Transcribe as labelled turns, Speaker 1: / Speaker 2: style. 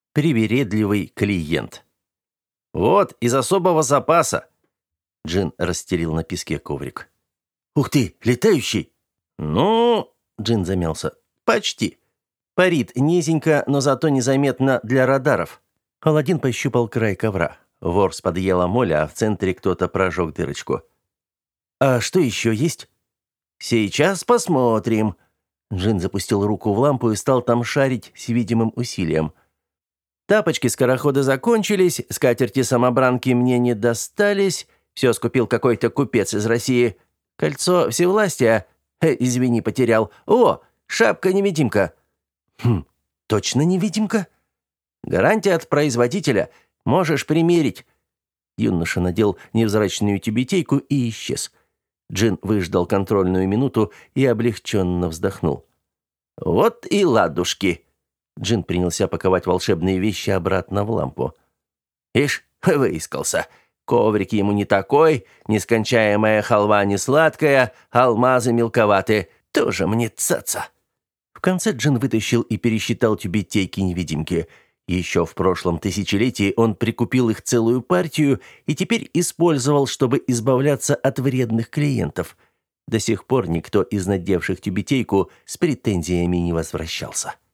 Speaker 1: Привередливый клиент. «Вот, из особого запаса!» Джин расстелил на песке коврик. «Ух ты, летающий!» «Ну...» — Джин замялся. «Почти. Парит низенько, но зато незаметно для радаров». Аладдин пощупал край ковра. Ворс подъела моль, а в центре кто-то прожег дырочку. «А что еще есть?» «Сейчас посмотрим». Джин запустил руку в лампу и стал там шарить с видимым усилием. Тапочки-скороходы закончились, скатерти-самобранки мне не достались, все скупил какой-то купец из России. Кольцо всевластия, извини, потерял. О, шапка-невидимка. Точно невидимка? Гарантия от производителя. Можешь примерить. Юноша надел невзрачную тюбетейку и исчез. Джин выждал контрольную минуту и облегченно вздохнул. Вот и ладушки. Джин принялся паковать волшебные вещи обратно в лампу. «Ишь, выискался. Коврик ему не такой, нескончаемая халва не сладкая, алмазы мелковаты. Тоже мне цаца». В конце Джин вытащил и пересчитал тюбетейки-невидимки. Еще в прошлом тысячелетии он прикупил их целую партию и теперь использовал, чтобы избавляться от вредных клиентов. До сих пор никто из надевших тюбетейку с претензиями не возвращался.